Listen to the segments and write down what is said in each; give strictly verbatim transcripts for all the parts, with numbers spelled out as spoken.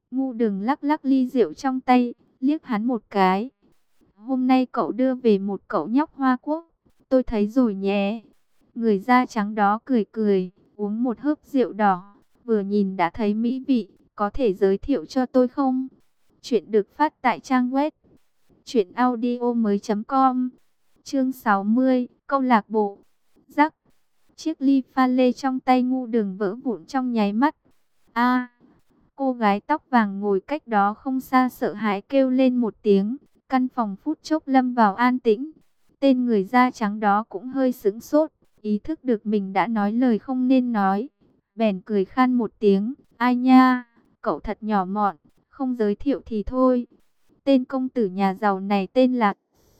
Ngu Đường lắc lắc ly rượu trong tay, liếc hắn một cái. Hôm nay cậu đưa về một cậu nhóc Hoa Quốc, tôi thấy rồi nhé. Người da trắng đó cười cười, uống một hớp rượu đỏ, vừa nhìn đã thấy mỹ vị, có thể giới thiệu cho tôi không? Chuyện được phát tại trang web truyện audio mới chấm com. Chương sáu mươi, câu lạc bộ. Rắc. Chiếc ly pha lê trong tay Ngu Đường vỡ vụn trong nháy mắt. A! Cô gái tóc vàng ngồi cách đó không xa sợ hãi kêu lên một tiếng. Căn phòng phút chốc lâm vào an tĩnh. Tên người da trắng đó cũng hơi sững sốt, ý thức được mình đã nói lời không nên nói. Bèn cười khan một tiếng, ai nha, cậu thật nhỏ mọn, không giới thiệu thì thôi. Tên công tử nhà giàu này tên là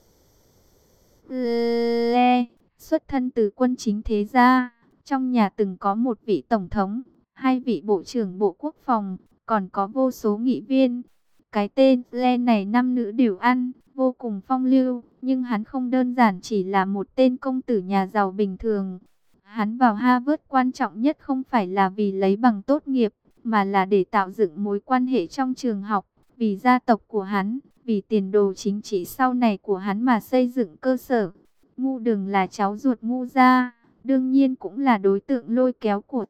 Lê, xuất thân từ quân chính thế gia. Trong nhà từng có một vị tổng thống, hai vị bộ trưởng bộ quốc phòng, còn có vô số nghị viên. Cái tên Lê này nam nữ đều ăn, vô cùng phong lưu, nhưng hắn không đơn giản chỉ là một tên công tử nhà giàu bình thường. Hắn vào Harvard quan trọng nhất không phải là vì lấy bằng tốt nghiệp, mà là để tạo dựng mối quan hệ trong trường học, vì gia tộc của hắn, vì tiền đồ chính trị sau này của hắn mà xây dựng cơ sở. Ngu Đường là cháu ruột Ngu gia, đương nhiên cũng là đối tượng lôi kéo của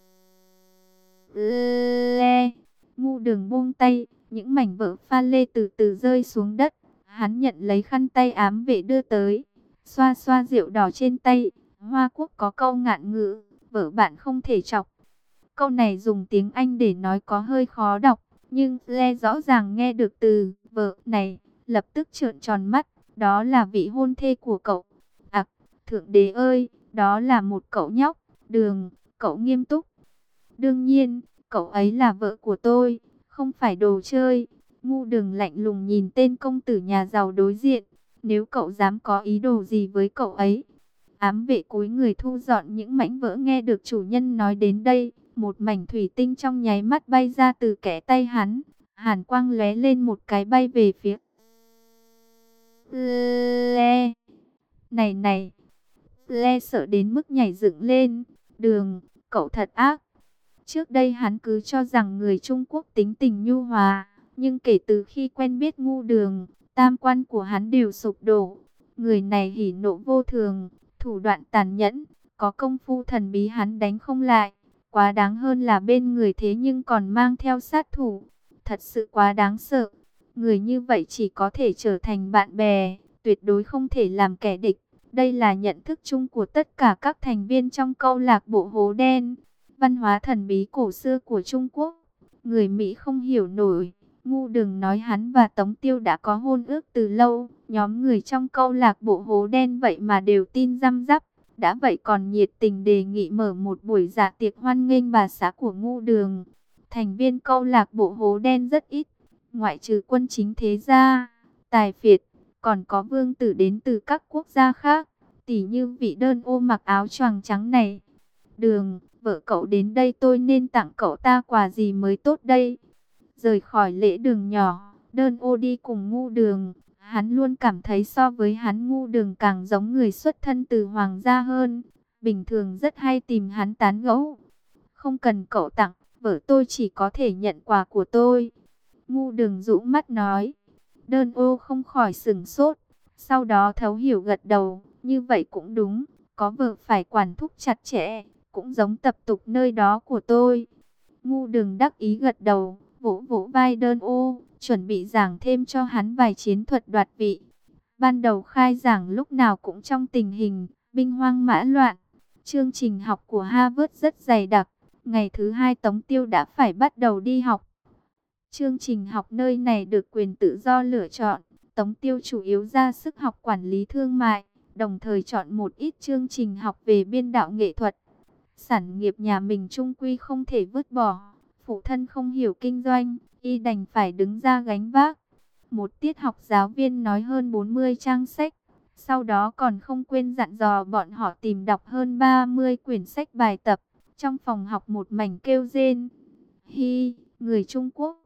Lê. Ngu Đường buông tay, những mảnh vỡ pha lê từ từ rơi xuống đất. Hắn nhận lấy khăn tay ám vệ đưa tới, xoa xoa rượu đỏ trên tay. Hoa Quốc có câu ngạn ngữ, vợ bạn không thể chọc. Câu này dùng tiếng Anh để nói có hơi khó đọc, nhưng Lê rõ ràng nghe được từ vợ này, lập tức trợn tròn mắt. Đó là vị hôn thê của cậu. À, thượng đế ơi, đó là một cậu nhóc. Đường, cậu nghiêm túc. Đương nhiên, cậu ấy là vợ của tôi, không phải đồ chơi. Ngu Đường lạnh lùng nhìn tên công tử nhà giàu đối diện. Nếu cậu dám có ý đồ gì với cậu ấy. Ám vệ cúi người thu dọn những mảnh vỡ nghe được chủ nhân nói đến đây. Một mảnh thủy tinh trong nháy mắt bay ra từ kẽ tay hắn. Hàn quang lóe lên một cái bay về phía Lê. Này này, Lê sợ đến mức nhảy dựng lên. Đường, cậu thật ác. Trước đây hắn cứ cho rằng người Trung Quốc tính tình nhu hòa, nhưng kể từ khi quen biết Ngu Đường, tam quan của hắn đều sụp đổ. Người này hỉ nộ vô thường, thủ đoạn tàn nhẫn, có công phu thần bí hắn đánh không lại. Quá đáng hơn là bên người thế nhưng còn mang theo sát thủ. Thật sự quá đáng sợ. Người như vậy chỉ có thể trở thành bạn bè, tuyệt đối không thể làm kẻ địch. Đây là nhận thức chung của tất cả các thành viên trong câu lạc bộ Hố Đen. Văn hóa thần bí cổ xưa của Trung Quốc, người Mỹ không hiểu nổi. Ngu Đường nói hắn và Tống Tiêu đã có hôn ước từ lâu. Nhóm người trong câu lạc bộ Hố Đen vậy mà đều tin răm rắp. Đã vậy còn nhiệt tình đề nghị mở một buổi dạ tiệc hoan nghênh bà xã của Ngu Đường. Thành viên câu lạc bộ Hố Đen rất ít, ngoại trừ quân chính thế gia, tài phiệt, còn có vương tử đến từ các quốc gia khác, tỉ như vị đơn ô mặc áo choàng trắng này. Đường, vợ cậu đến đây tôi nên tặng cậu ta quà gì mới tốt đây? Rời khỏi lễ đường nhỏ, đơn ô đi cùng Ngu Đường. Hắn luôn cảm thấy so với hắn Ngu Đường càng giống người xuất thân từ hoàng gia hơn. Bình thường rất hay tìm hắn tán gẫu. Không cần cậu tặng, vợ tôi chỉ có thể nhận quà của tôi. Ngu Đường rũ mắt nói. Đơn ô không khỏi sửng sốt. Sau đó thấu hiểu gật đầu. Như vậy cũng đúng, có vợ phải quản thúc chặt chẽ, cũng giống tập tục nơi đó của tôi. Ngu Đường đắc ý gật đầu, vỗ vỗ vai Đơn ô, chuẩn bị giảng thêm cho hắn vài chiến thuật đoạt vị. Ban đầu khai giảng lúc nào cũng trong tình hình binh hoang mã loạn. Chương trình học của Harvard rất dày đặc. Ngày thứ hai Tống Tiêu đã phải bắt đầu đi học. Chương trình học nơi này được quyền tự do lựa chọn. Tống Tiêu chủ yếu ra sức học quản lý thương mại, đồng thời chọn một ít chương trình học về biên đạo nghệ thuật. Sản nghiệp nhà mình chung quy không thể vứt bỏ. Phụ thân không hiểu kinh doanh, y đành phải đứng ra gánh vác. Một tiết học giáo viên nói hơn bốn mươi trang sách. Sau đó còn không quên dặn dò bọn họ tìm đọc hơn ba mươi quyển sách bài tập. Trong phòng học một mảnh kêu rên. Hi, người Trung Quốc.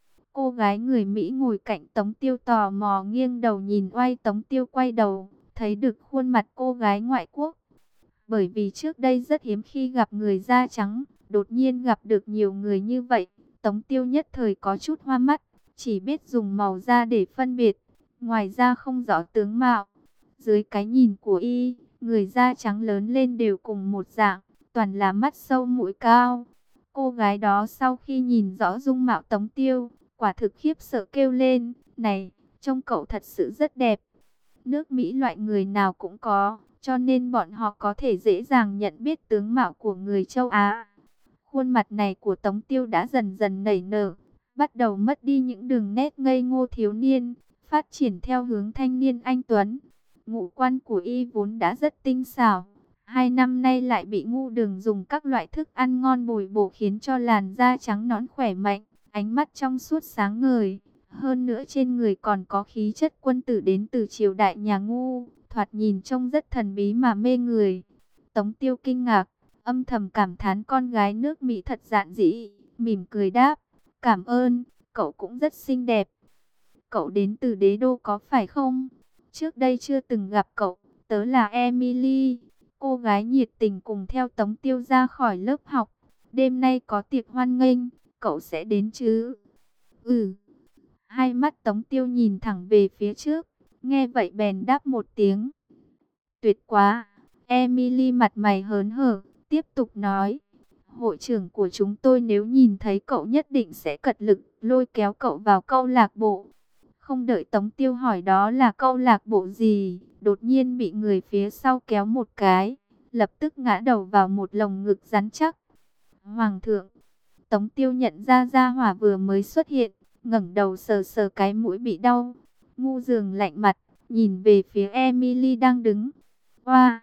Cô gái người Mỹ ngồi cạnh Tống Tiêu tò mò nghiêng đầu nhìn oai. Tống Tiêu quay đầu, thấy được khuôn mặt cô gái ngoại quốc. Bởi vì trước đây rất hiếm khi gặp người da trắng, đột nhiên gặp được nhiều người như vậy. Tống Tiêu nhất thời có chút hoa mắt, chỉ biết dùng màu da để phân biệt, ngoài ra không rõ tướng mạo. Dưới cái nhìn của y, người da trắng lớn lên đều cùng một dạng, toàn là mắt sâu mũi cao. Cô gái đó sau khi nhìn rõ dung mạo Tống Tiêu, quả thực khiếp sợ kêu lên, này, trông cậu thật sự rất đẹp. Nước Mỹ loại người nào cũng có, cho nên bọn họ có thể dễ dàng nhận biết tướng mạo của người châu Á. Khuôn mặt này của Tống Tiêu đã dần dần nảy nở, bắt đầu mất đi những đường nét ngây ngô thiếu niên, phát triển theo hướng thanh niên anh tuấn. Ngũ quan của y vốn đã rất tinh xảo, hai năm nay lại bị Ngu Đường dùng các loại thức ăn ngon bồi bổ khiến cho làn da trắng nõn khỏe mạnh, ánh mắt trong suốt sáng ngời. Hơn nữa trên người còn có khí chất quân tử đến từ triều đại nhà Ngu, thoạt nhìn trông rất thần bí mà mê người. Tống Tiêu kinh ngạc, âm thầm cảm thán con gái nước Mỹ thật dạn dĩ, mỉm cười đáp, cảm ơn, cậu cũng rất xinh đẹp. Cậu đến từ đế đô có phải không? Trước đây chưa từng gặp cậu, tớ là Emily. Cô gái nhiệt tình cùng theo Tống Tiêu ra khỏi lớp học. Đêm nay có tiệc hoan nghênh, cậu sẽ đến chứ? Ừ. Hai mắt Tống Tiêu nhìn thẳng về phía trước, nghe vậy bèn đáp một tiếng. Tuyệt quá! Emily mặt mày hớn hở, tiếp tục nói. Hội trưởng của chúng tôi nếu nhìn thấy cậu nhất định sẽ cật lực lôi kéo cậu vào câu lạc bộ. Không đợi Tống Tiêu hỏi đó là câu lạc bộ gì, đột nhiên bị người phía sau kéo một cái, lập tức ngã đầu vào một lồng ngực rắn chắc. Hoàng thượng! Tống Tiêu nhận ra gia hỏa vừa mới xuất hiện, ngẩng đầu sờ sờ cái mũi bị đau. Ngu Dường lạnh mặt, nhìn về phía Emily đang đứng. Oa!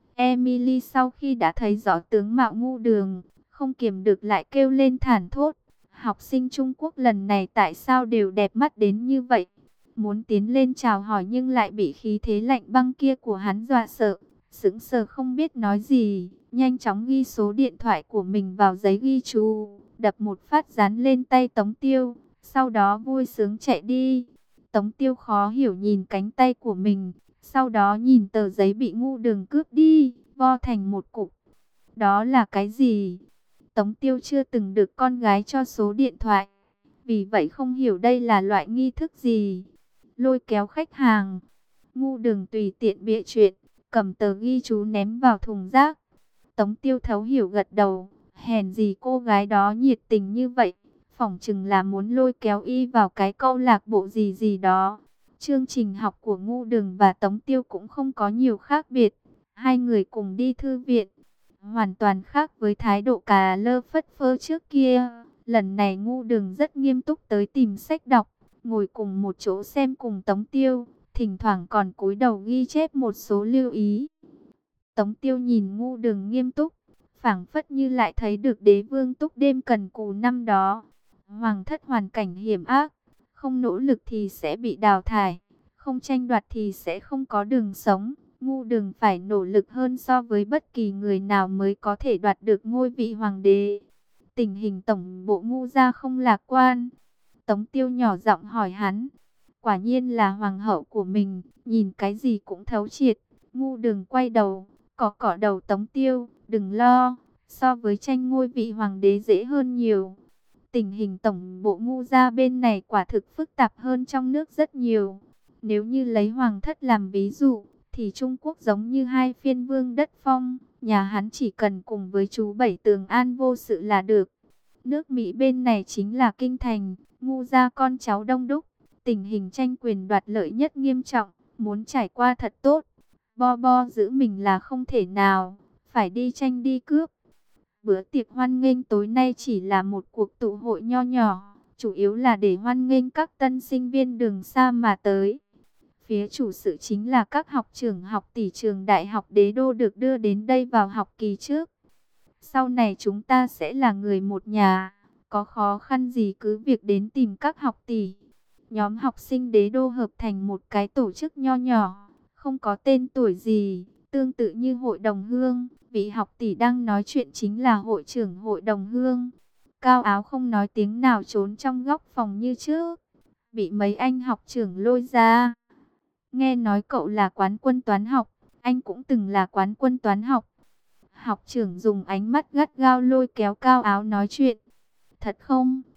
Emily sau khi đã thấy rõ tướng mạo Ngu Đường, không kiềm được lại kêu lên thản thốt. Học sinh Trung Quốc lần này tại sao đều đẹp mắt đến như vậy? Muốn tiến lên chào hỏi nhưng lại bị khí thế lạnh băng kia của hắn dọa sợ. Sững sờ không biết nói gì, nhanh chóng ghi số điện thoại của mình vào giấy ghi chú, đập một phát dán lên tay Tống Tiêu, sau đó vui sướng chạy đi. Tống Tiêu khó hiểu nhìn cánh tay của mình, sau đó nhìn tờ giấy bị Ngu Đường cướp đi, vo thành một cục. Đó là cái gì? Tống Tiêu chưa từng được con gái cho số điện thoại, vì vậy không hiểu đây là loại nghi thức gì. Lôi kéo khách hàng. Ngu Đường tùy tiện bịa chuyện, cầm tờ ghi chú ném vào thùng rác. Tống Tiêu thấu hiểu gật đầu, hèn gì cô gái đó nhiệt tình như vậy, phỏng chừng là muốn lôi kéo y vào cái câu lạc bộ gì gì đó. Chương trình học của Ngu Đường và Tống Tiêu cũng không có nhiều khác biệt, hai người cùng đi thư viện, hoàn toàn khác với thái độ cà lơ phất phơ trước kia. Lần này Ngu Đường rất nghiêm túc tới tìm sách đọc, ngồi cùng một chỗ xem cùng Tống Tiêu, thỉnh thoảng còn cúi đầu ghi chép một số lưu ý. Tống Tiêu nhìn Ngu Đường nghiêm túc, phảng phất như lại thấy được đế vương túc đêm cần cù năm đó. Hoàng thất hoàn cảnh hiểm ác, không nỗ lực thì sẽ bị đào thải, không tranh đoạt thì sẽ không có đường sống. Ngu Đường phải nỗ lực hơn so với bất kỳ người nào mới có thể đoạt được ngôi vị hoàng đế. Tình hình tổng bộ Ngu gia không lạc quan. Tống Tiêu nhỏ giọng hỏi hắn. Quả nhiên là hoàng hậu của mình, nhìn cái gì cũng thấu triệt. Ngu Đường quay đầu, cọ cọ đầu Tống Tiêu, đừng lo, so với tranh ngôi vị hoàng đế dễ hơn nhiều. Tình hình tổng bộ Ngu gia bên này quả thực phức tạp hơn trong nước rất nhiều. Nếu như lấy hoàng thất làm ví dụ, thì Trung Quốc giống như hai phiên vương đất phong, nhà hắn chỉ cần cùng với chú Bảy Tường an vô sự là được. Nước Mỹ bên này chính là kinh thành, Ngu gia con cháu đông đúc, tình hình tranh quyền đoạt lợi nhất nghiêm trọng, muốn trải qua thật tốt. Bo bo giữ mình là không thể nào, phải đi tranh đi cướp. Bữa tiệc hoan nghênh tối nay chỉ là một cuộc tụ hội nho nhỏ, chủ yếu là để hoan nghênh các tân sinh viên đường xa mà tới. Phía chủ sự chính là các học trưởng học tỷ trường đại học đế đô được đưa đến đây vào học kỳ trước. Sau này chúng ta sẽ là người một nhà, có khó khăn gì cứ việc đến tìm các học tỷ. Nhóm học sinh đế đô hợp thành một cái tổ chức nho nhỏ, không có tên tuổi gì, tương tự như hội đồng hương. Vị học tỷ đang nói chuyện chính là hội trưởng hội đồng hương. Cao Áo không nói tiếng nào trốn trong góc phòng như trước, bị mấy anh học trưởng lôi ra. Nghe nói cậu là quán quân toán học, anh cũng từng là quán quân toán học. Học trưởng dùng ánh mắt gắt gao lôi kéo Cao Áo nói chuyện. Thật không?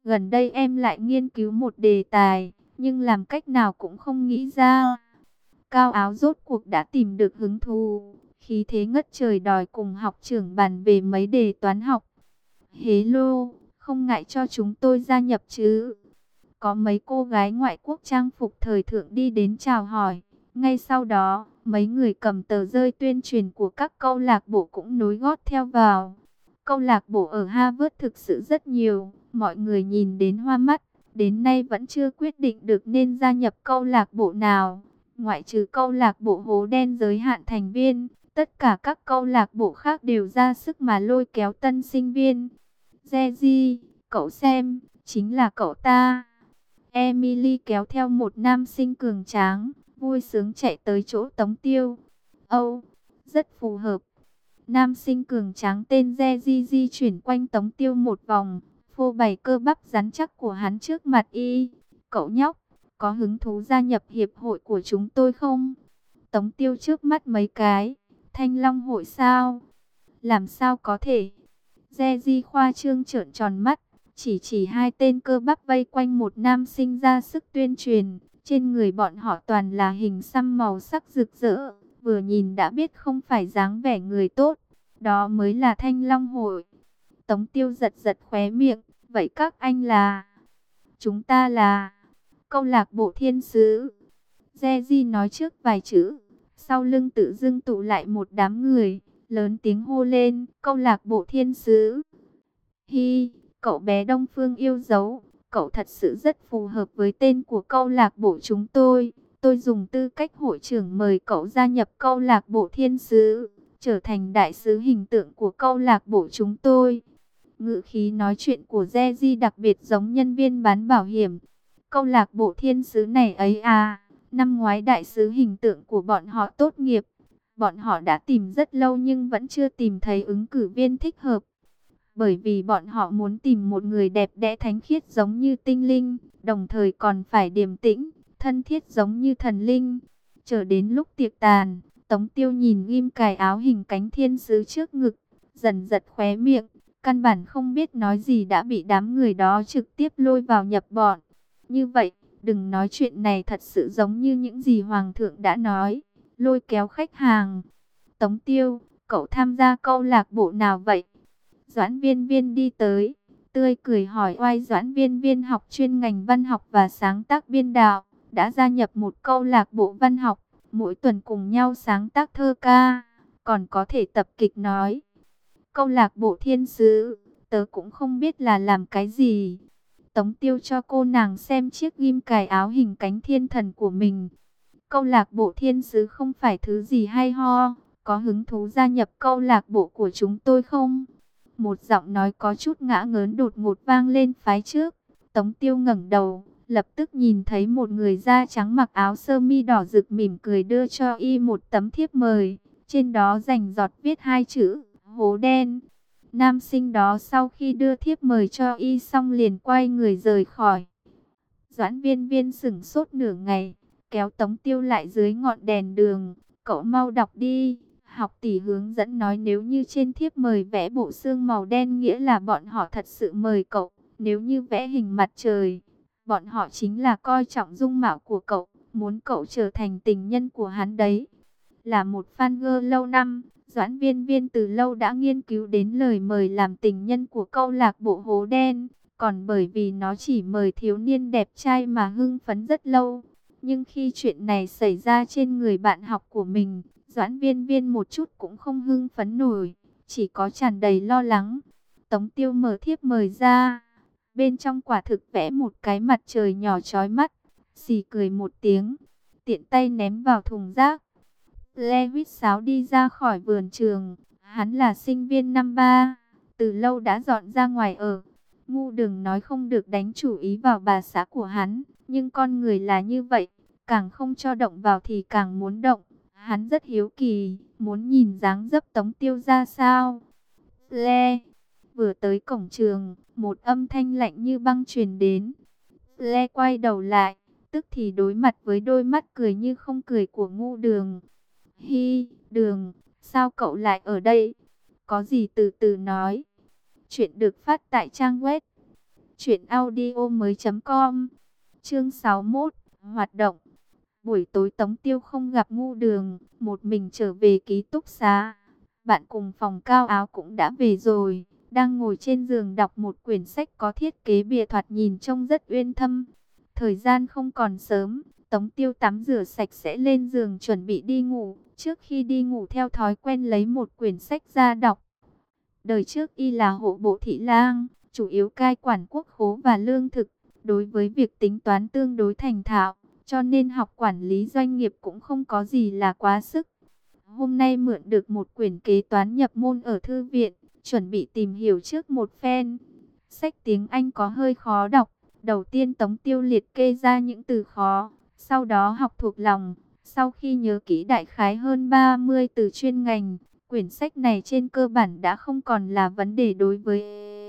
gần đây em lại nghiên cứu một đề tài, nhưng làm cách nào cũng không nghĩ ra. Cao Áo rốt cuộc đã tìm được hứng thú, khí thế ngất trời đòi cùng học trưởng bàn về mấy đề toán học. Hello, không ngại cho chúng tôi gia nhập chứ? Có mấy cô gái ngoại quốc trang phục thời thượng đi đến chào hỏi. Ngay sau đó, mấy người cầm tờ rơi tuyên truyền của các câu lạc bộ cũng nối gót theo vào. Câu lạc bộ ở Harvard thực sự rất nhiều, mọi người nhìn đến hoa mắt. Đến nay vẫn chưa quyết định được nên gia nhập câu lạc bộ nào. Ngoại trừ câu lạc bộ hố đen giới hạn thành viên, tất cả các câu lạc bộ khác đều ra sức mà lôi kéo tân sinh viên. Jeji, cậu xem, chính là cậu ta. Emily kéo theo một nam sinh cường tráng, vui sướng chạy tới chỗ Tống Tiêu. Âu, rất phù hợp. Nam sinh cường tráng tên Jeji di chuyển quanh Tống Tiêu một vòng, phô bày cơ bắp rắn chắc của hắn trước mặt y. Cậu nhóc, có hứng thú gia nhập hiệp hội của chúng tôi không? Tống Tiêu trước mắt mấy cái. Thanh Long hội sao? Làm sao có thể? Jeji khoa trương trợn tròn mắt, chỉ chỉ hai tên cơ bắp vây quanh một nam sinh ra sức tuyên truyền. Trên người bọn họ toàn là hình xăm màu sắc rực rỡ, vừa nhìn đã biết không phải dáng vẻ người tốt. Đó mới là Thanh Long hội. Tống Tiêu giật giật khóe miệng. Vậy các anh là? Chúng ta là câu lạc bộ thiên sứ. Jeji nói trước vài chữ, sau lưng tự dưng tụ lại một đám người, lớn tiếng hô lên, câu lạc bộ thiên sứ. Hi, cậu bé Đông Phương yêu dấu, cậu thật sự rất phù hợp với tên của câu lạc bộ chúng tôi. Tôi dùng tư cách hội trưởng mời cậu gia nhập câu lạc bộ thiên sứ, trở thành đại sứ hình tượng của câu lạc bộ chúng tôi. Ngữ khí nói chuyện của Jeji đặc biệt giống nhân viên bán bảo hiểm. Câu lạc bộ thiên sứ này ấy à, năm ngoái đại sứ hình tượng của bọn họ tốt nghiệp. Bọn họ đã tìm rất lâu nhưng vẫn chưa tìm thấy ứng cử viên thích hợp. Bởi vì bọn họ muốn tìm một người đẹp đẽ thánh khiết giống như tinh linh, đồng thời còn phải điềm tĩnh, thân thiết giống như thần linh. Chờ đến lúc tiệc tàn, Tống Tiêu nhìn ghim cài áo hình cánh thiên sứ trước ngực, dần giật khóe miệng, căn bản không biết nói gì đã bị đám người đó trực tiếp lôi vào nhập bọn. Như vậy, đừng nói chuyện này thật sự giống như những gì Hoàng thượng đã nói, lôi kéo khách hàng. Tống Tiêu, cậu tham gia câu lạc bộ nào vậy? Doãn Viên Viên đi tới, tươi cười hỏi oai. Doãn Viên Viên học chuyên ngành văn học và sáng tác biên đạo, đã gia nhập một câu lạc bộ văn học, mỗi tuần cùng nhau sáng tác thơ ca, còn có thể tập kịch nói. Câu lạc bộ thiên sứ, tớ cũng không biết là làm cái gì. Tống Tiêu cho cô nàng xem chiếc ghim cài áo hình cánh thiên thần của mình. Câu lạc bộ thiên sứ không phải thứ gì hay ho, có hứng thú gia nhập câu lạc bộ của chúng tôi không? Một giọng nói có chút ngã ngớn đột ngột vang lên phái trước. Tống Tiêu ngẩng đầu, lập tức nhìn thấy một người da trắng mặc áo sơ mi đỏ rực mỉm cười đưa cho y một tấm thiếp mời. Trên đó rành rọt viết hai chữ, hố đen. Nam sinh đó sau khi đưa thiếp mời cho y xong liền quay người rời khỏi. Doãn Viên Viên sửng sốt nửa ngày, kéo Tống Tiêu lại dưới ngọn đèn đường. Cậu mau đọc đi. Học tỷ hướng dẫn nói nếu như trên thiếp mời vẽ bộ xương màu đen nghĩa là bọn họ thật sự mời cậu. Nếu như vẽ hình mặt trời, bọn họ chính là coi trọng dung mạo của cậu, muốn cậu trở thành tình nhân của hắn đấy. Là một fan girl lâu năm, Doãn Viên Viên từ lâu đã nghiên cứu đến lời mời làm tình nhân của câu lạc bộ hố đen. Còn bởi vì nó chỉ mời thiếu niên đẹp trai mà hưng phấn rất lâu. Nhưng khi chuyện này xảy ra trên người bạn học của mình, Doãn Viên Viên một chút cũng không hưng phấn nổi, chỉ có tràn đầy lo lắng. Tống Tiêu mở thiếp mời ra, bên trong quả thực vẽ một cái mặt trời nhỏ chói mắt, xì cười một tiếng, tiện tay ném vào thùng rác. Lê huýt sáo đi ra khỏi vườn trường, hắn là sinh viên năm ba, từ lâu đã dọn ra ngoài ở. Ngu đừng nói không được đánh chủ ý vào bà xã của hắn, nhưng con người là như vậy, càng không cho động vào thì càng muốn động. Hắn rất hiếu kỳ, muốn nhìn dáng dấp Tống Tiêu ra sao. Lê, vừa tới cổng trường, một âm thanh lạnh như băng truyền đến. Lê quay đầu lại, tức thì đối mặt với đôi mắt cười như không cười của Ngu Đường. Hi, Đường, sao cậu lại ở đây? Có gì từ từ nói. Chuyện được phát tại trang web Chuyện audio mới com. Chương sáu mươi mốt. Hoạt động. Buổi tối Tống Tiêu không gặp Ngu Đường, một mình trở về ký túc xá. Bạn cùng phòng Cao Áo cũng đã về rồi, đang ngồi trên giường đọc một quyển sách có thiết kế bìa thoạt nhìn trông rất uyên thâm. Thời gian không còn sớm, Tống Tiêu tắm rửa sạch sẽ lên giường chuẩn bị đi ngủ. Trước khi đi ngủ theo thói quen lấy một quyển sách ra đọc. Đời trước y là hộ bộ thị lang, chủ yếu cai quản quốc khố và lương thực. Đối với việc tính toán tương đối thành thạo, cho nên học quản lý doanh nghiệp cũng không có gì là quá sức. Hôm nay mượn được một quyển kế toán nhập môn ở thư viện, chuẩn bị tìm hiểu trước một phen. Sách tiếng Anh có hơi khó đọc. Đầu tiên Tống Tiêu liệt kê ra những từ khó, sau đó học thuộc lòng. Sau khi nhớ kỹ đại khái hơn ba mươi từ chuyên ngành, quyển sách này trên cơ bản đã không còn là vấn đề đối với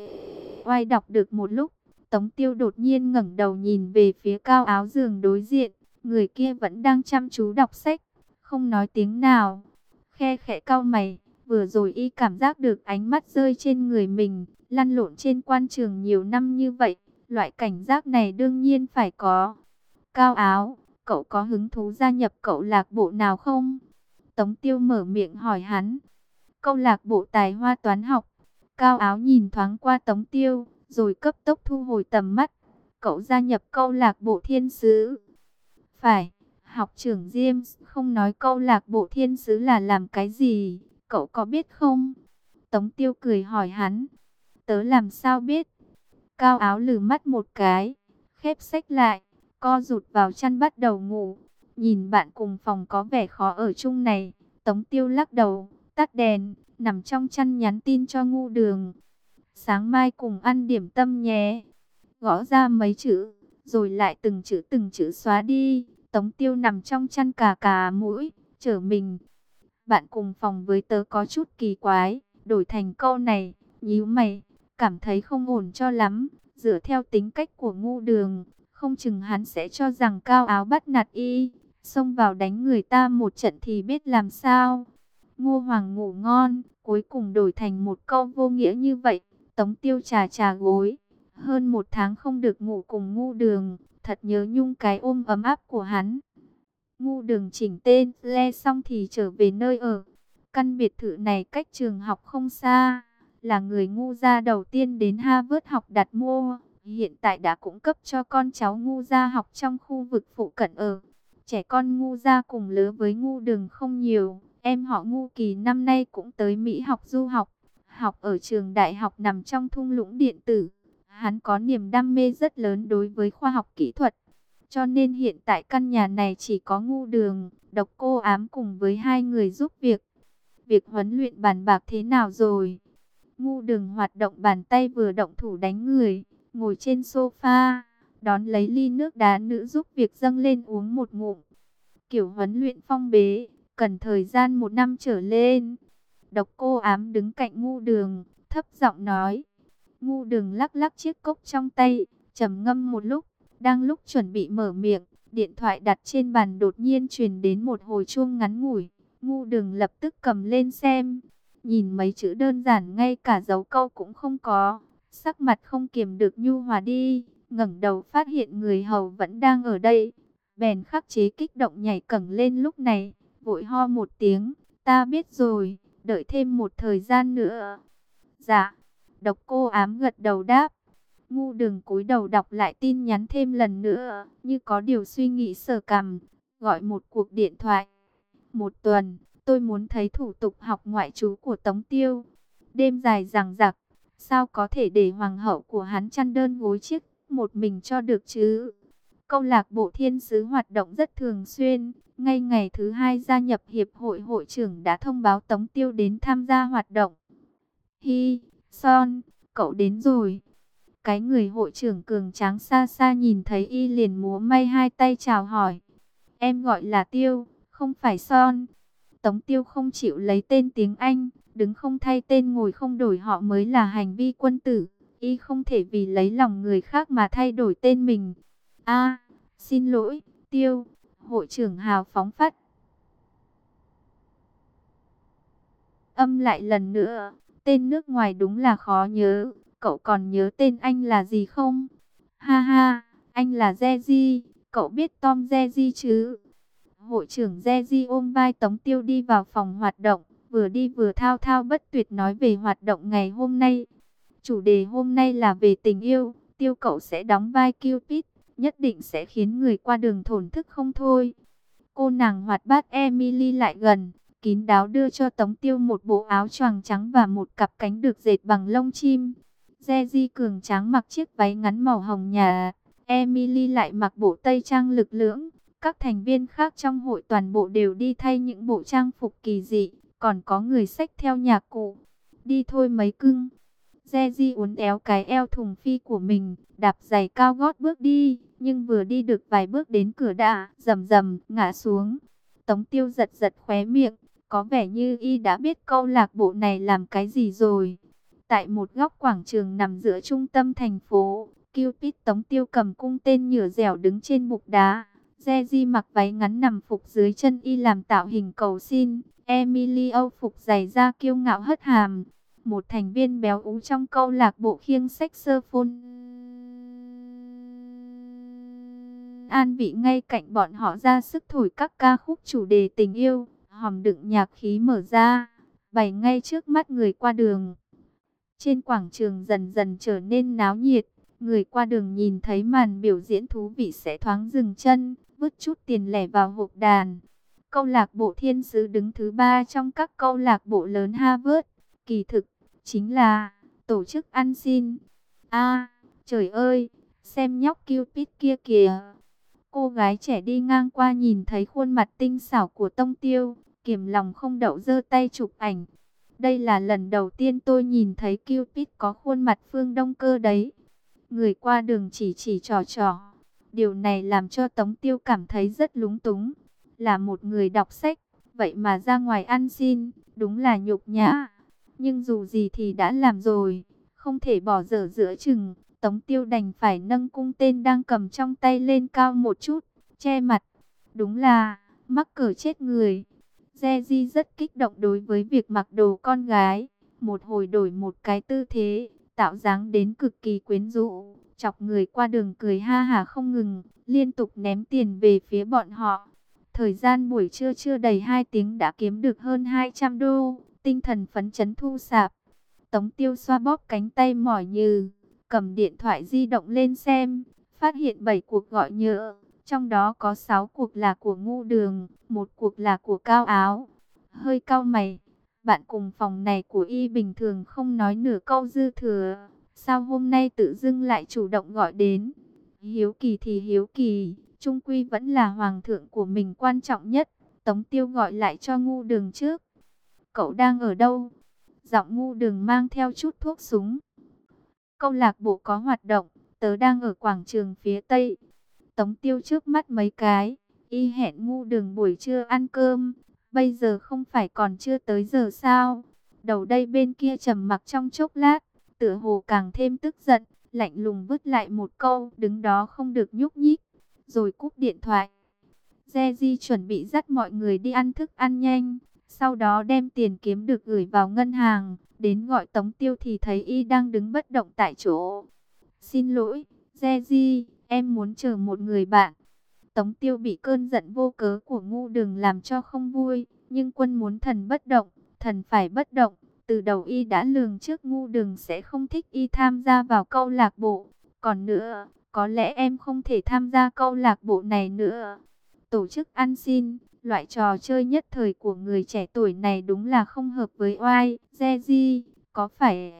oai. Đọc được một lúc, Tống Tiêu đột nhiên ngẩng đầu nhìn về phía Cao Áo giường đối diện. Người kia vẫn đang chăm chú đọc sách, không nói tiếng nào. Khe khẽ cau mày, vừa rồi y cảm giác được ánh mắt rơi trên người mình. Lăn lộn trên quan trường nhiều năm như vậy, loại cảnh giác này đương nhiên phải có. Cao Áo, cậu có hứng thú gia nhập câu lạc bộ nào không? Tống Tiêu mở miệng hỏi hắn. Câu lạc bộ tài hoa toán học. Cao Áo nhìn thoáng qua Tống Tiêu, rồi cấp tốc thu hồi tầm mắt. Cậu gia nhập câu lạc bộ thiên sứ. Phải, học trưởng James không nói câu lạc bộ thiên sứ là làm cái gì, cậu có biết không? Tống Tiêu cười hỏi hắn. Tớ làm sao biết? Cao Áo lừ mắt một cái, khép sách lại, co rụt vào chăn bắt đầu ngủ. Nhìn bạn cùng phòng có vẻ khó ở chung này, Tống Tiêu lắc đầu, tắt đèn, nằm trong chăn nhắn tin cho Ngu Đường. Sáng mai cùng ăn điểm tâm nhé. Gõ ra mấy chữ, rồi lại từng chữ từng chữ xóa đi. Tống Tiêu nằm trong chăn cà cà mũi, trở mình. Bạn cùng phòng với tớ có chút kỳ quái, đổi thành câu này, nhíu mày, cảm thấy không ổn cho lắm. Dựa theo tính cách của Ngu Đường, không chừng hắn sẽ cho rằng Cao Áo bắt nạt y, xông vào đánh người ta một trận thì biết làm sao. Ngô Hoàng ngủ ngon, cuối cùng đổi thành một câu vô nghĩa như vậy. Tống Tiêu trà trà gối, hơn một tháng không được ngủ cùng Ngu Đường, thật nhớ nhung cái ôm ấm áp của hắn. Ngu Đường chỉnh tên le xong thì trở về nơi ở. Căn biệt thự này cách trường học không xa, là người Ngu gia đầu tiên đến Harvard học đặt mua. Hiện tại đã cung cấp cho con cháu Ngu gia học trong khu vực phụ cận ở. Trẻ con Ngu gia cùng lứa với Ngu Đường không nhiều. Em họ Ngu Kỳ năm nay cũng tới Mỹ học du học. Học ở trường đại học nằm trong thung lũng điện tử. Hắn có niềm đam mê rất lớn đối với khoa học kỹ thuật. Cho nên hiện tại căn nhà này chỉ có Ngu Đường, Độc Cô Ám cùng với hai người giúp việc. Việc huấn luyện bàn bạc thế nào rồi? Ngu Đường hoạt động bàn tay vừa động thủ đánh người, ngồi trên sofa, đón lấy ly nước đá nữ giúp việc dâng lên uống một ngụm. Kiểu huấn luyện phong bế, cần thời gian một năm trở lên. Độc Cô Ám đứng cạnh Ngu Đường, thấp giọng nói. Ngu Đường lắc lắc chiếc cốc trong tay, trầm ngâm một lúc. Đang lúc chuẩn bị mở miệng, điện thoại đặt trên bàn đột nhiên truyền đến một hồi chuông ngắn ngủi. Ngu Đường lập tức cầm lên xem. Nhìn mấy chữ đơn giản ngay cả dấu câu cũng không có. Sắc mặt không kiềm được nhu hòa đi. Ngẩng đầu phát hiện người hầu vẫn đang ở đây. Bèn khắc chế kích động nhảy cẫng lên lúc này. Vội ho một tiếng. Ta biết rồi, đợi thêm một thời gian nữa. Dạ. Độc Cô Ám gật đầu đáp. Ngu Đường cúi đầu đọc lại tin nhắn thêm lần nữa, như có điều suy nghĩ sờ cằm, gọi một cuộc điện thoại. Một tuần, tôi muốn thấy thủ tục học ngoại trú của Tống Tiêu. Đêm dài dằng dặc, sao có thể để hoàng hậu của hắn chăn đơn gối chiếc một mình cho được chứ? Câu lạc bộ thiên sứ hoạt động rất thường xuyên. Ngay ngày thứ hai gia nhập hiệp hội, hội trưởng đã thông báo Tống Tiêu đến tham gia hoạt động. Hi, Son, cậu đến rồi. Cái người hội trưởng cường tráng xa xa nhìn thấy y liền múa may hai tay chào hỏi. Em gọi là Tiêu, không phải Son. Tống Tiêu không chịu lấy tên tiếng Anh, đứng không thay tên ngồi không đổi họ mới là hành vi quân tử. Y không thể vì lấy lòng người khác mà thay đổi tên mình. A, xin lỗi, Tiêu. Hội trưởng hào phóng phát âm lại lần nữa. Tên nước ngoài đúng là khó nhớ. cậu còn nhớ tên anh là gì không? Ha ha, anh là Jeji, cậu biết Tom Jeji chứ? Hội trưởng Jeji ôm vai Tống Tiêu đi vào phòng hoạt động, vừa đi vừa thao thao bất tuyệt nói về hoạt động ngày hôm nay. Chủ đề hôm nay là về tình yêu, Tiêu cậu sẽ đóng vai Cupid, nhất định sẽ khiến người qua đường thổn thức không thôi. Cô nàng hoạt bát Emily lại gần, kín đáo đưa cho Tống Tiêu một bộ áo choàng trắng và một cặp cánh được dệt bằng lông chim. Jeji cường tráng mặc chiếc váy ngắn màu hồng nhạt, Emily lại mặc bộ tây trang lực lưỡng. Các thành viên khác trong hội toàn bộ đều đi thay những bộ trang phục kỳ dị, còn có người xách theo nhạc cụ. Đi thôi mấy cưng. Jeji uốn éo cái eo thùng phi của mình, đạp giày cao gót bước đi, nhưng vừa đi được vài bước đến cửa đã rầm rầm ngã xuống. Tống Tiêu giật giật khóe miệng, có vẻ như y đã biết câu lạc bộ này làm cái gì rồi. Tại một góc quảng trường nằm giữa trung tâm thành phố, Cupid Tống Tiêu cầm cung tên nhựa dẻo đứng trên bục đá. Jeji mặc váy ngắn nằm phục dưới chân y làm tạo hình cầu xin. Emily âu phục giày da kiêu ngạo hất hàm. Một thành viên béo ú trong câu lạc bộ khiêng saxophone an vị ngay cạnh bọn họ ra sức thổi các ca khúc chủ đề tình yêu. Hòm đựng nhạc khí mở ra, bày ngay trước mắt người qua đường. Trên quảng trường dần dần trở nên náo nhiệt. Người qua đường nhìn thấy màn biểu diễn thú vị sẽ thoáng dừng chân, vứt chút tiền lẻ vào hộp đàn. Câu lạc bộ Thiên Sứ đứng thứ ba trong các câu lạc bộ lớn Harvard. Kỳ thực, chính là tổ chức ăn xin. A, trời ơi, xem nhóc Cupid kia kìa. Cô gái trẻ đi ngang qua nhìn thấy khuôn mặt tinh xảo của Tống Tiêu, kiềm lòng không đậu giơ tay chụp ảnh. Đây là lần đầu tiên tôi nhìn thấy Cupid có khuôn mặt phương Đông cơ đấy. Người qua đường chỉ chỉ trò trò. Điều này làm cho Tống Tiêu cảm thấy rất lúng túng. Là một người đọc sách, vậy mà ra ngoài ăn xin, đúng là nhục nhã. Nhưng dù gì thì đã làm rồi, không thể bỏ dở giữa chừng. Tống Tiêu đành phải nâng cung tên đang cầm trong tay lên cao một chút, che mặt. Đúng là mắc cỡ chết người. Jeji rất kích động đối với việc mặc đồ con gái. Một hồi đổi một cái tư thế, tạo dáng đến cực kỳ quyến rũ, chọc người qua đường cười ha hả không ngừng, liên tục ném tiền về phía bọn họ. Thời gian buổi trưa chưa đầy hai tiếng đã kiếm được hơn hai trăm đô, tinh thần phấn chấn thu sạp. Tống Tiêu xoa bóp cánh tay mỏi nhừ, cầm điện thoại di động lên xem, phát hiện bảy cuộc gọi nhỡ, trong đó có sáu cuộc là của Ngu Đường, một cuộc là của Cao Áo. Hơi cau mày, bạn cùng phòng này của y bình thường không nói nửa câu dư thừa, sao hôm nay tự dưng lại chủ động gọi đến? Hiếu kỳ thì hiếu kỳ, chung quy vẫn là hoàng thượng của mình quan trọng nhất. Tống Tiêu gọi lại cho Ngu Đường trước. Cậu đang ở đâu? Giọng Ngu Đường mang theo chút thuốc súng. Câu lạc bộ có hoạt động, tớ đang ở quảng trường phía Tây. Tống Tiêu trước mắt mấy cái, y hẹn Ngu Đường buổi trưa ăn cơm. Bây giờ không phải còn chưa tới giờ sao? Đầu đây bên kia trầm mặc trong chốc lát, tựa hồ càng thêm tức giận, lạnh lùng vứt lại một câu, đứng đó không được nhúc nhích, rồi cúp điện thoại. Jeji chuẩn bị dắt mọi người đi ăn thức ăn nhanh, sau đó đem tiền kiếm được gửi vào ngân hàng, đến gọi Tống Tiêu thì thấy y đang đứng bất động tại chỗ. Xin lỗi, Jeji, em muốn chờ một người bạn. Tống Tiêu bị cơn giận vô cớ của Ngu Đường làm cho không vui, nhưng quân muốn thần bất động, thần phải bất động. Từ đầu y đã lường trước Ngu Đường sẽ không thích y tham gia vào câu lạc bộ. Còn nữa, có lẽ em không thể tham gia câu lạc bộ này nữa. Tổ chức ăn xin, loại trò chơi nhất thời của người trẻ tuổi này đúng là không hợp với oai. Jeji, có phải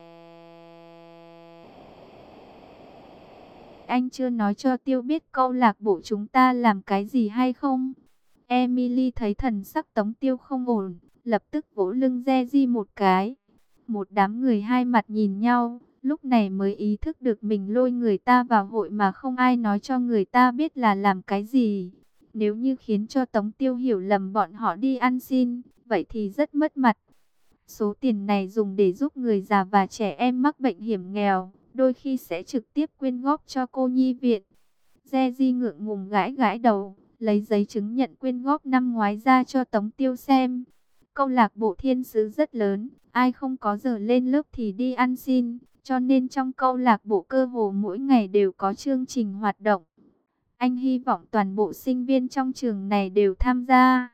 anh chưa nói cho Tiêu biết câu lạc bộ chúng ta làm cái gì hay không? Emily thấy thần sắc Tống Tiêu không ổn, lập tức vỗ lưng Jeji một cái. Một đám người hai mặt nhìn nhau, lúc này mới ý thức được mình lôi người ta vào hội mà không ai nói cho người ta biết là làm cái gì. Nếu như khiến cho Tống Tiêu hiểu lầm bọn họ đi ăn xin, vậy thì rất mất mặt. Số tiền này dùng để giúp người già và trẻ em mắc bệnh hiểm nghèo, đôi khi sẽ trực tiếp quyên góp cho cô nhi viện. Jeji ngượng ngùng gãi gãi đầu, lấy giấy chứng nhận quyên góp năm ngoái ra cho Tống Tiêu xem. Câu lạc bộ Thiên Sứ rất lớn, ai không có giờ lên lớp thì đi ăn xin, cho nên trong câu lạc bộ cơ hồ mỗi ngày đều có chương trình hoạt động. Anh hy vọng toàn bộ sinh viên trong trường này đều tham gia.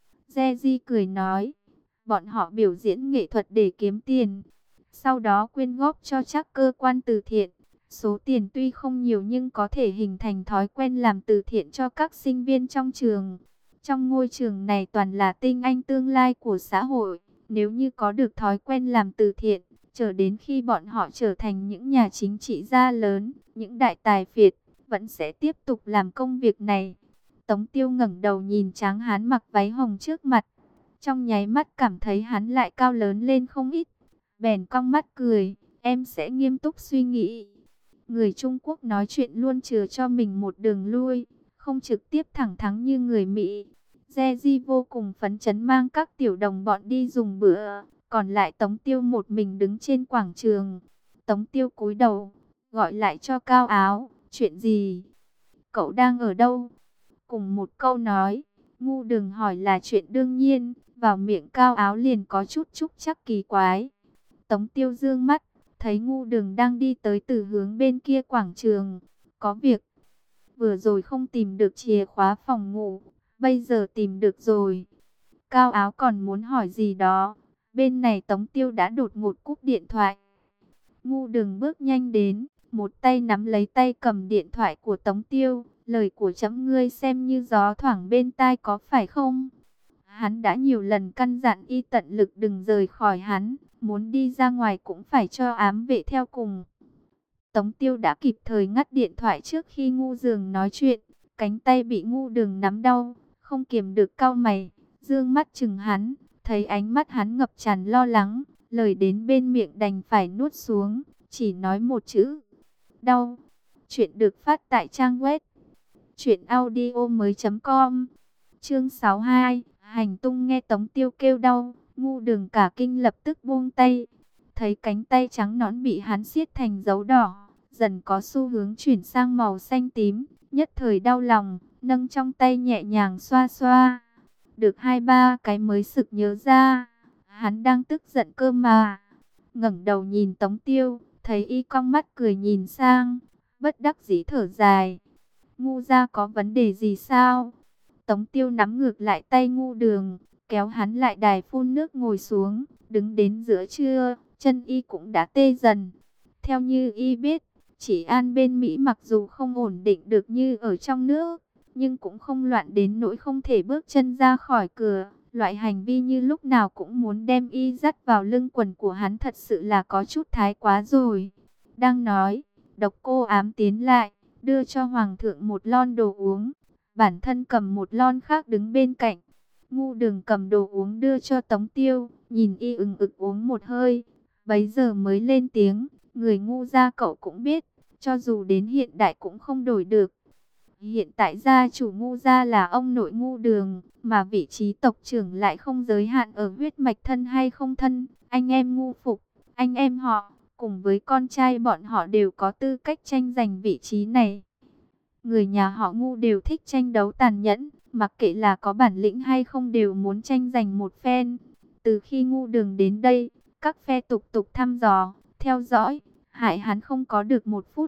Jeji cười nói, bọn họ biểu diễn nghệ thuật để kiếm tiền, sau đó quyên góp cho các cơ quan từ thiện. Số tiền tuy không nhiều nhưng có thể hình thành thói quen làm từ thiện cho các sinh viên trong trường. Trong ngôi trường này toàn là tinh anh tương lai của xã hội. Nếu như có được thói quen làm từ thiện, chờ đến khi bọn họ trở thành những nhà chính trị gia lớn, những đại tài phiệt, vẫn sẽ tiếp tục làm công việc này. Tống Tiêu ngẩng đầu nhìn tráng hán mặc váy hồng trước mặt. Trong nháy mắt cảm thấy hắn lại cao lớn lên không ít. Bèn cong mắt cười, em sẽ nghiêm túc suy nghĩ. Người Trung Quốc nói chuyện luôn chừa cho mình một đường lui, không trực tiếp thẳng thắn như người Mỹ. Jeji vô cùng phấn chấn mang các tiểu đồng bọn đi dùng bữa, còn lại Tống Tiêu một mình đứng trên quảng trường. Tống Tiêu cúi đầu, gọi lại cho Cao Áo, chuyện gì? Cậu đang ở đâu? Cùng một câu nói, ngu đừng hỏi là chuyện đương nhiên, vào miệng Cao Áo liền có chút trúc chắc kỳ quái. Tống Tiêu dương mắt, thấy ngu đường đang đi tới từ hướng bên kia quảng trường. Có việc. Vừa rồi không tìm được chìa khóa phòng ngủ, bây giờ tìm được rồi. Cao Áo còn muốn hỏi gì đó. Bên này Tống Tiêu đã đột ngột cúp điện thoại. Ngu đường bước nhanh đến, một tay nắm lấy tay cầm điện thoại của Tống Tiêu. Lời của chấm ngươi xem như gió thoảng bên tai có phải không? Hắn đã nhiều lần căn dặn y tận lực đừng rời khỏi hắn. Muốn đi ra ngoài cũng phải cho ám vệ theo cùng. Tống Tiêu đã kịp thời ngắt điện thoại trước khi ngu giường nói chuyện. Cánh tay bị ngu đường nắm đau, không kiềm được cau mày, dương mắt chừng hắn. Thấy ánh mắt hắn ngập tràn lo lắng, lời đến bên miệng đành phải nuốt xuống, chỉ nói một chữ: đau. Chuyện được phát tại trang web truyện audio mới chấm com. Chương sáu mươi hai, hành tung. Nghe Tống Tiêu kêu đau, ngu đường cả kinh lập tức buông tay. Thấy cánh tay trắng nõn bị hắn siết thành dấu đỏ, dần có xu hướng chuyển sang màu xanh tím, nhất thời đau lòng, nâng trong tay nhẹ nhàng xoa xoa. Được hai ba cái mới sực nhớ ra, hắn đang tức giận cơ mà. Ngẩng đầu nhìn Tống Tiêu, thấy y cong mắt cười nhìn sang, bất đắc dĩ thở dài. Ngu gia có vấn đề gì sao? Tống Tiêu nắm ngược lại tay ngu đường, kéo hắn lại đài phun nước ngồi xuống. Đứng đến giữa trưa, chân y cũng đã tê dần. Theo như y biết, chỉ an bên Mỹ mặc dù không ổn định được như ở trong nước, nhưng cũng không loạn đến nỗi không thể bước chân ra khỏi cửa. Loại hành vi như lúc nào cũng muốn đem y dắt vào lưng quần của hắn thật sự là có chút thái quá rồi. Đang nói, Độc Cô Ám tiến lại, đưa cho Hoàng thượng một lon đồ uống. Bản thân cầm một lon khác đứng bên cạnh. Ngu đường cầm đồ uống đưa cho Tống Tiêu, nhìn y ừng ực uống một hơi. Bấy giờ mới lên tiếng, người ngu gia cậu cũng biết, cho dù đến hiện đại cũng không đổi được. Hiện tại gia chủ ngu gia là ông nội ngu đường, mà vị trí tộc trưởng lại không giới hạn ở huyết mạch thân hay không thân. Anh em ngu phục, anh em họ, cùng với con trai bọn họ đều có tư cách tranh giành vị trí này. Người nhà họ ngu đều thích tranh đấu tàn nhẫn, mặc kệ là có bản lĩnh hay không đều muốn tranh giành một phen. Từ khi ngu đường đến đây, các phe tục tục thăm dò, theo dõi, hại hắn không có được một phút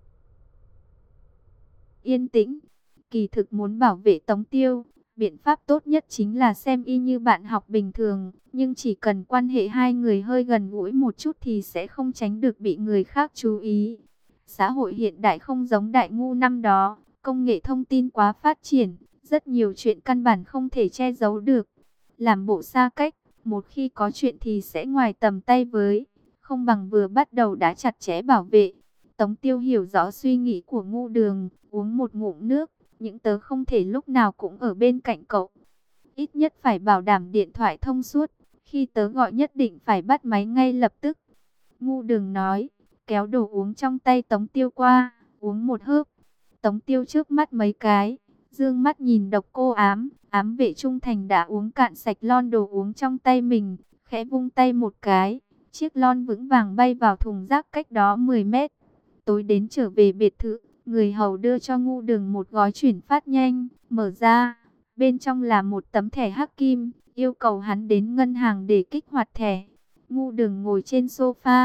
yên tĩnh. Kỳ thực muốn bảo vệ Tống Tiêu, biện pháp tốt nhất chính là xem y như bạn học bình thường, nhưng chỉ cần quan hệ hai người hơi gần gũi một chút thì sẽ không tránh được bị người khác chú ý. Xã hội hiện đại không giống đại ngu năm đó, công nghệ thông tin quá phát triển, rất nhiều chuyện căn bản không thể che giấu được. Làm bộ xa cách, một khi có chuyện thì sẽ ngoài tầm tay với, không bằng vừa bắt đầu đã chặt chẽ bảo vệ. Tống Tiêu hiểu rõ suy nghĩ của ngu đường, uống một ngụm nước, những tớ không thể lúc nào cũng ở bên cạnh cậu. Ít nhất phải bảo đảm điện thoại thông suốt, khi tớ gọi nhất định phải bắt máy ngay lập tức. Ngu đường nói, kéo đồ uống trong tay Tống Tiêu qua, uống một hớp. Tống Tiêu trước mắt mấy cái, dương mắt nhìn Độc Cô Ám, ám vệ trung thành đã uống cạn sạch lon đồ uống trong tay mình, khẽ vung tay một cái, chiếc lon vững vàng bay vào thùng rác cách đó mười mét. Tối đến trở về biệt thự, người hầu đưa cho ngu đường một gói chuyển phát nhanh, mở ra, bên trong là một tấm thẻ hắc kim, yêu cầu hắn đến ngân hàng để kích hoạt thẻ. Ngu đường ngồi trên sofa,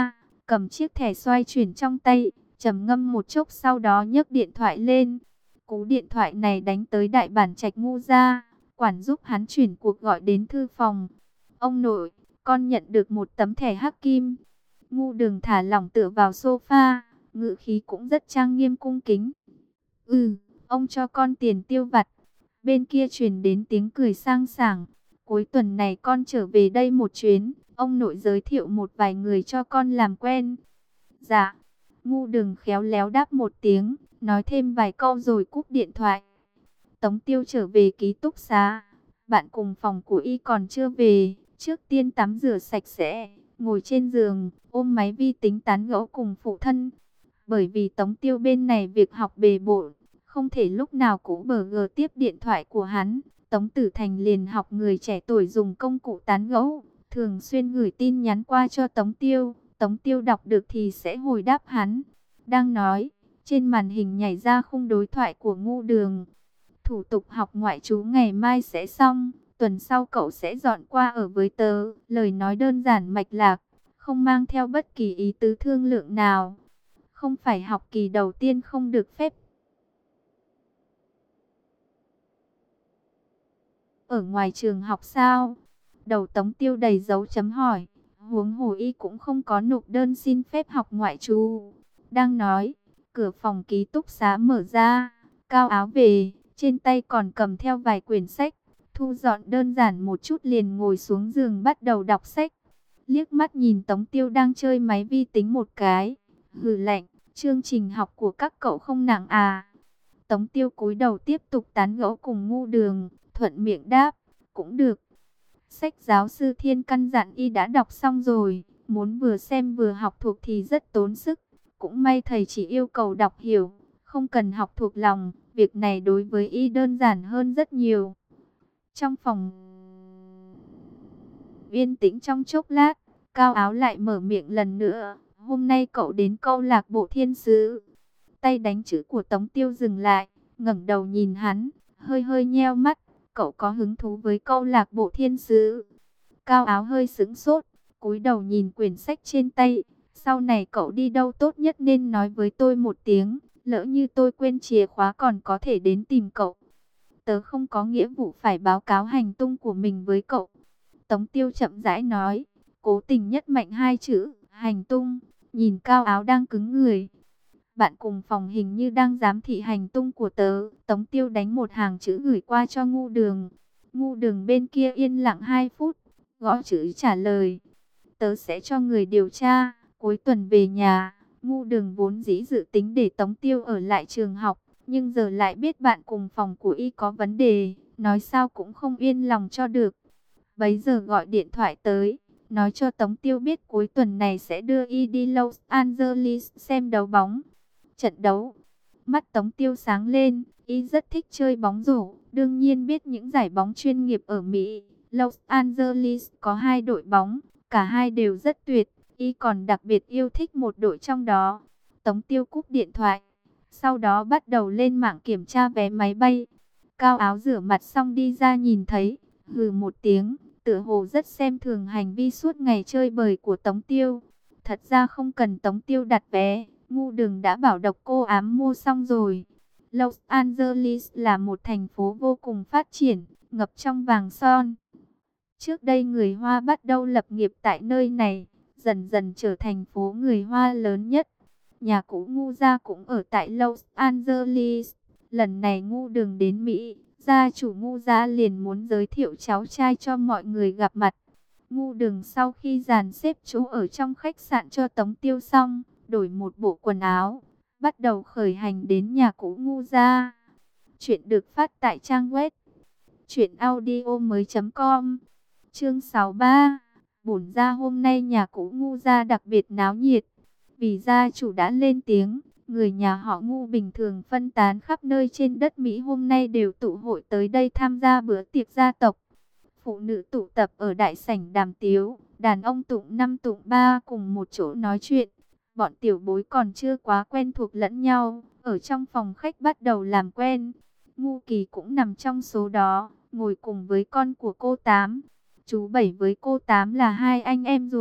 cầm chiếc thẻ xoay chuyển trong tay, trầm ngâm một chốc sau đó nhấc điện thoại lên. Cú điện thoại này đánh tới đại bản trạch Ngu gia, quản giúp hắn chuyển cuộc gọi đến thư phòng. Ông nội, con nhận được một tấm thẻ hắc kim. Ngu Đường thả lỏng tựa vào sofa, ngữ khí cũng rất trang nghiêm cung kính. Ừ, ông cho con tiền tiêu vặt. Bên kia truyền đến tiếng cười sang sảng. Cuối tuần này con trở về đây một chuyến, ông nội giới thiệu một vài người cho con làm quen. Dạ, Ngu Đường khéo léo đáp một tiếng, nói thêm vài câu rồi cúp điện thoại. Tống Tiêu trở về ký túc xá, bạn cùng phòng của y còn chưa về, trước tiên tắm rửa sạch sẽ, ngồi trên giường, ôm máy vi tính tán gẫu cùng phụ thân. Bởi vì Tống Tiêu bên này việc học bề bộn, không thể lúc nào cũng bờ gờ tiếp điện thoại của hắn. Tống Tử Thành liền học người trẻ tuổi dùng công cụ tán gẫu, thường xuyên gửi tin nhắn qua cho Tống Tiêu. Tống Tiêu đọc được thì sẽ hồi đáp hắn. Đang nói, trên màn hình nhảy ra khung đối thoại của Ngu Đường. Thủ tục học ngoại trú ngày mai sẽ xong, tuần sau cậu sẽ dọn qua ở với tớ. Lời nói đơn giản mạch lạc, không mang theo bất kỳ ý tứ thương lượng nào. Không phải học kỳ đầu tiên không được phép ở ngoài trường học sao? Đầu Tống Tiêu đầy dấu chấm hỏi. Huống hồ y cũng không có nộp đơn xin phép học ngoại trú. Đang nói, cửa phòng ký túc xá mở ra, Cao Áo về, trên tay còn cầm theo vài quyển sách. Thu dọn đơn giản một chút liền ngồi xuống giường bắt đầu đọc sách. Liếc mắt nhìn Tống Tiêu đang chơi máy vi tính một cái, hừ lạnh, chương trình học của các cậu không nặng à? Tống Tiêu cúi đầu tiếp tục tán gẫu cùng Ngu Đường, thuận miệng đáp, cũng được. Sách giáo sư Thiên căn dặn y đã đọc xong rồi, muốn vừa xem vừa học thuộc thì rất tốn sức. Cũng may thầy chỉ yêu cầu đọc hiểu, không cần học thuộc lòng, việc này đối với y đơn giản hơn rất nhiều. Trong phòng yên tĩnh trong chốc lát, Cao Áo lại mở miệng lần nữa, hôm nay cậu đến câu lạc bộ thiên sứ. Tay đánh chữ của Tống Tiêu dừng lại, ngẩng đầu nhìn hắn, hơi hơi nheo mắt. Cậu có hứng thú với câu lạc bộ thiên sứ? Cao Áo hơi sững sốt, cúi đầu nhìn quyển sách trên tay. Sau này cậu đi đâu tốt nhất nên nói với tôi một tiếng, lỡ như tôi quên chìa khóa còn có thể đến tìm cậu. Tớ không có nghĩa vụ phải báo cáo hành tung của mình với cậu. Tống Tiêu chậm rãi nói, cố tình nhất mạnh hai chữ, hành tung. Nhìn Cao Áo đang cứng người. Bạn cùng phòng hình như đang giám thị hành tung của tớ. Tống Tiêu đánh một hàng chữ gửi qua cho Ngu Đường. Ngu Đường bên kia yên lặng hai phút, gõ chữ trả lời. Tớ sẽ cho người điều tra, cuối tuần về nhà. Ngu Đường vốn dĩ dự tính để Tống Tiêu ở lại trường học, nhưng giờ lại biết bạn cùng phòng của y có vấn đề, nói sao cũng không yên lòng cho được. Bấy giờ gọi điện thoại tới, nói cho Tống Tiêu biết cuối tuần này sẽ đưa y đi Los Angeles xem đấu bóng. Trận đấu, mắt Tống Tiêu sáng lên, y rất thích chơi bóng rổ, đương nhiên biết những giải bóng chuyên nghiệp ở Mỹ. Los Angeles có hai đội bóng, cả hai đều rất tuyệt, y còn đặc biệt yêu thích một đội trong đó. Tống Tiêu cúp điện thoại, sau đó bắt đầu lên mạng kiểm tra vé máy bay. Cao Áo rửa mặt xong đi ra nhìn thấy, hừ một tiếng, tựa hồ rất xem thường hành vi suốt ngày chơi bời của Tống Tiêu. Thật ra không cần Tống Tiêu đặt vé, Ngu Đường đã bảo độc cô ám mua xong rồi. Los Angeles là một thành phố vô cùng phát triển, ngập trong vàng son. Trước đây người Hoa bắt đầu lập nghiệp tại nơi này, dần dần trở thành phố người Hoa lớn nhất. Nhà cũ Ngu gia cũng ở tại Los Angeles. Lần này Ngu Đường đến Mỹ, gia chủ Ngu gia liền muốn giới thiệu cháu trai cho mọi người gặp mặt. Ngu Đường sau khi dàn xếp chỗ ở trong khách sạn cho Tống Tiêu xong, đổi một bộ quần áo, bắt đầu khởi hành đến nhà cũ Ngu gia. Chuyện được phát tại trang web truyện audio mới chấm com. Chương sáu mươi ba. Bổn gia hôm nay nhà cũ Ngu gia đặc biệt náo nhiệt. Vì gia chủ đã lên tiếng, người nhà họ Ngu bình thường phân tán khắp nơi trên đất Mỹ hôm nay đều tụ hội tới đây tham gia bữa tiệc gia tộc. Phụ nữ tụ tập ở đại sảnh đàm tiếu, đàn ông tụng năm tụng ba cùng một chỗ nói chuyện. Bọn tiểu bối còn chưa quá quen thuộc lẫn nhau, ở trong phòng khách bắt đầu làm quen. Ngu Kỳ cũng nằm trong số đó, ngồi cùng với con của cô Tám. Chú Bảy với cô Tám là hai anh em ruột,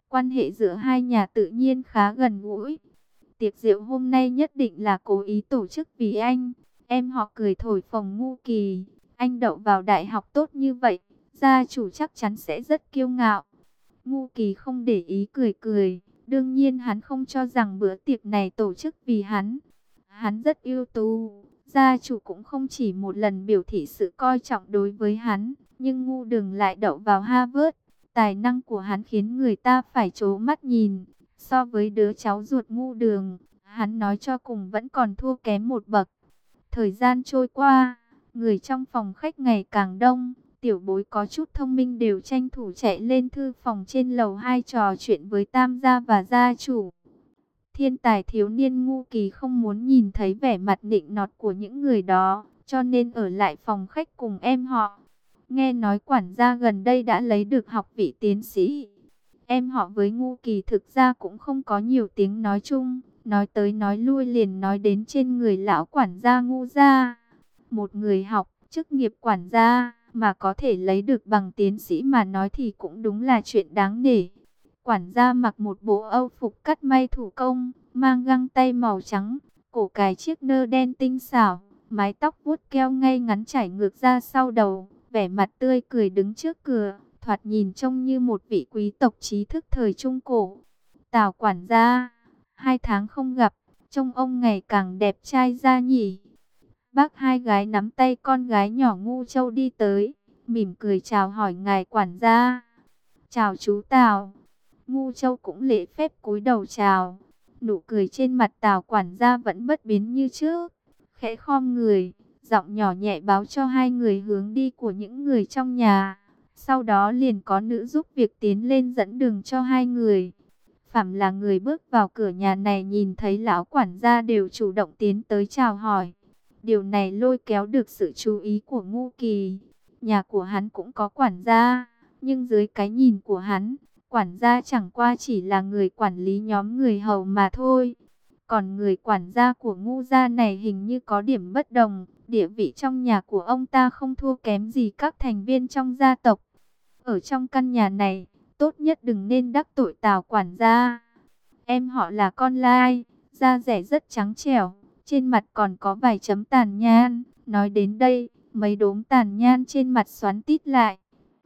Quan hệ giữa hai nhà tự nhiên khá gần gũi. Tiệc rượu hôm nay nhất định là cố ý tổ chức vì anh. Em họ cười thổi phồng Ngu Kỳ. Anh đậu vào đại học tốt như vậy, gia chủ chắc chắn sẽ rất kiêu ngạo. Ngu Kỳ không để ý cười cười. Đương nhiên hắn không cho rằng bữa tiệc này tổ chức vì hắn. Hắn rất ưu tú. Gia chủ cũng không chỉ một lần biểu thị sự coi trọng đối với hắn. Nhưng Ngu Đường lại đậu vào Harvard. Tài năng của hắn khiến người ta phải trố mắt nhìn. So với đứa cháu ruột Ngu Đường, hắn nói cho cùng vẫn còn thua kém một bậc. Thời gian trôi qua, người trong phòng khách ngày càng đông. Tiểu bối có chút thông minh đều tranh thủ chạy lên thư phòng trên lầu hai trò chuyện với Tam gia và gia chủ. Thiên tài thiếu niên Ngu Kỳ không muốn nhìn thấy vẻ mặt nịnh nọt của những người đó, cho nên ở lại phòng khách cùng em họ. Nghe nói quản gia gần đây đã lấy được học vị tiến sĩ. Em họ với Ngu Kỳ thực ra cũng không có nhiều tiếng nói chung, nói tới nói lui liền nói đến trên người lão quản gia Ngu gia. Một người học chức nghiệp quản gia mà có thể lấy được bằng tiến sĩ mà nói thì cũng đúng là chuyện đáng nể. Quản gia mặc một bộ âu phục cắt may thủ công, mang găng tay màu trắng, cổ cài chiếc nơ đen tinh xảo, mái tóc vuốt keo ngay ngắn chảy ngược ra sau đầu, vẻ mặt tươi cười đứng trước cửa, thoạt nhìn trông như một vị quý tộc trí thức thời Trung Cổ. Tào quản gia, hai tháng không gặp, trông ông ngày càng đẹp trai ra nhỉ. Bác hai gái nắm tay con gái nhỏ Ngu Châu đi tới, mỉm cười chào hỏi ngài quản gia. Chào chú Tào. Ngu Châu cũng lễ phép cúi đầu chào. Nụ cười trên mặt Tào quản gia vẫn bất biến như trước. Khẽ khom người, giọng nhỏ nhẹ báo cho hai người hướng đi của những người trong nhà. Sau đó liền có nữ giúp việc tiến lên dẫn đường cho hai người. Phàm là người bước vào cửa nhà này nhìn thấy lão quản gia đều chủ động tiến tới chào hỏi. Điều này lôi kéo được sự chú ý của Ngu Kỳ. Nhà của hắn cũng có quản gia, nhưng dưới cái nhìn của hắn, quản gia chẳng qua chỉ là người quản lý nhóm người hầu mà thôi. Còn người quản gia của Ngu gia này hình như có điểm bất đồng, địa vị trong nhà của ông ta không thua kém gì các thành viên trong gia tộc. Ở trong căn nhà này, tốt nhất đừng nên đắc tội Tào quản gia. Em họ là con lai, da rẻ rất trắng trẻo, trên mặt còn có vài chấm tàn nhang. Nói đến đây, mấy đốm tàn nhang trên mặt xoắn tít lại.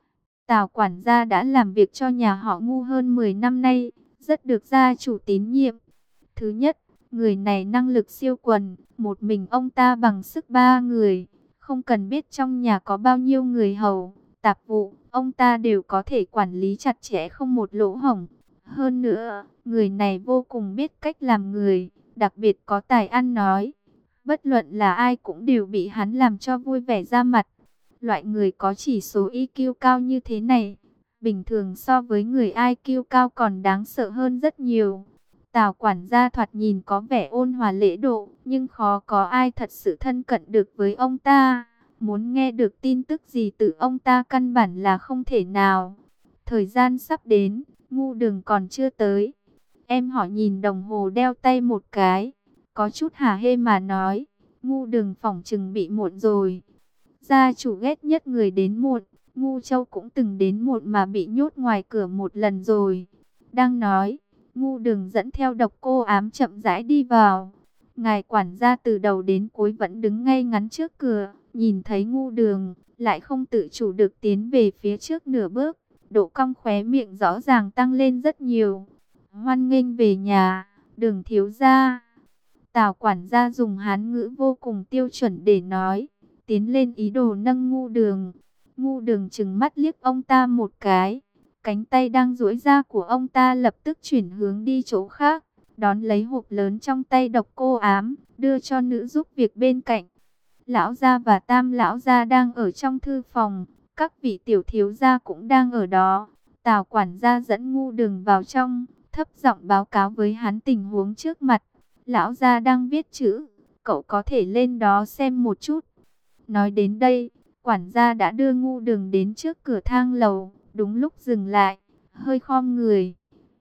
Tào quản gia đã làm việc cho nhà họ Ngu hơn mười năm nay, rất được gia chủ tín nhiệm. Thứ nhất, người này năng lực siêu quần, một mình ông ta bằng sức ba người, không cần biết trong nhà có bao nhiêu người hầu, tạp vụ, ông ta đều có thể quản lý chặt chẽ không một lỗ hổng. Hơn nữa, người này vô cùng biết cách làm người, đặc biệt có tài ăn nói. Bất luận là ai cũng đều bị hắn làm cho vui vẻ ra mặt. Loại người có chỉ số i kiu cao như thế này, bình thường so với người i kiu cao còn đáng sợ hơn rất nhiều. Tào quản gia thoạt nhìn có vẻ ôn hòa lễ độ, nhưng khó có ai thật sự thân cận được với ông ta. Muốn nghe được tin tức gì từ ông ta căn bản là không thể nào. Thời gian sắp đến, Ngu Đường còn chưa tới. Em họ nhìn đồng hồ đeo tay một cái, có chút hả hê mà nói, Ngu Đường phỏng chừng bị muộn rồi. Gia chủ ghét nhất người đến muộn, Ngu Châu cũng từng đến muộn mà bị nhốt ngoài cửa một lần rồi. Đang nói, Ngu Đường dẫn theo Độc Cô Ám chậm rãi đi vào. Ngài quản gia từ đầu đến cuối vẫn đứng ngay ngắn trước cửa, nhìn thấy Ngu Đường, lại không tự chủ được tiến về phía trước nửa bước, độ cong khóe miệng rõ ràng tăng lên rất nhiều. Hoan nghênh về nhà, Đường thiếu gia. Tào quản gia dùng Hán ngữ vô cùng tiêu chuẩn để nói, tiến lên ý đồ nâng Ngu Đường. Ngu Đường trừng mắt liếc ông ta một cái, cánh tay đang duỗi ra của ông ta lập tức chuyển hướng đi chỗ khác, đón lấy hộp lớn trong tay Độc Cô Ám, đưa cho nữ giúp việc bên cạnh. Lão gia và Tam lão gia đang ở trong thư phòng, các vị tiểu thiếu gia cũng đang ở đó. Tào quản gia dẫn Ngu Đường vào trong, thấp giọng báo cáo với hắn tình huống trước mặt. Lão gia đang viết chữ, cậu có thể lên đó xem một chút. Nói đến đây, quản gia đã đưa Ngu Đường đến trước cửa thang lầu, đúng lúc dừng lại, hơi khom người,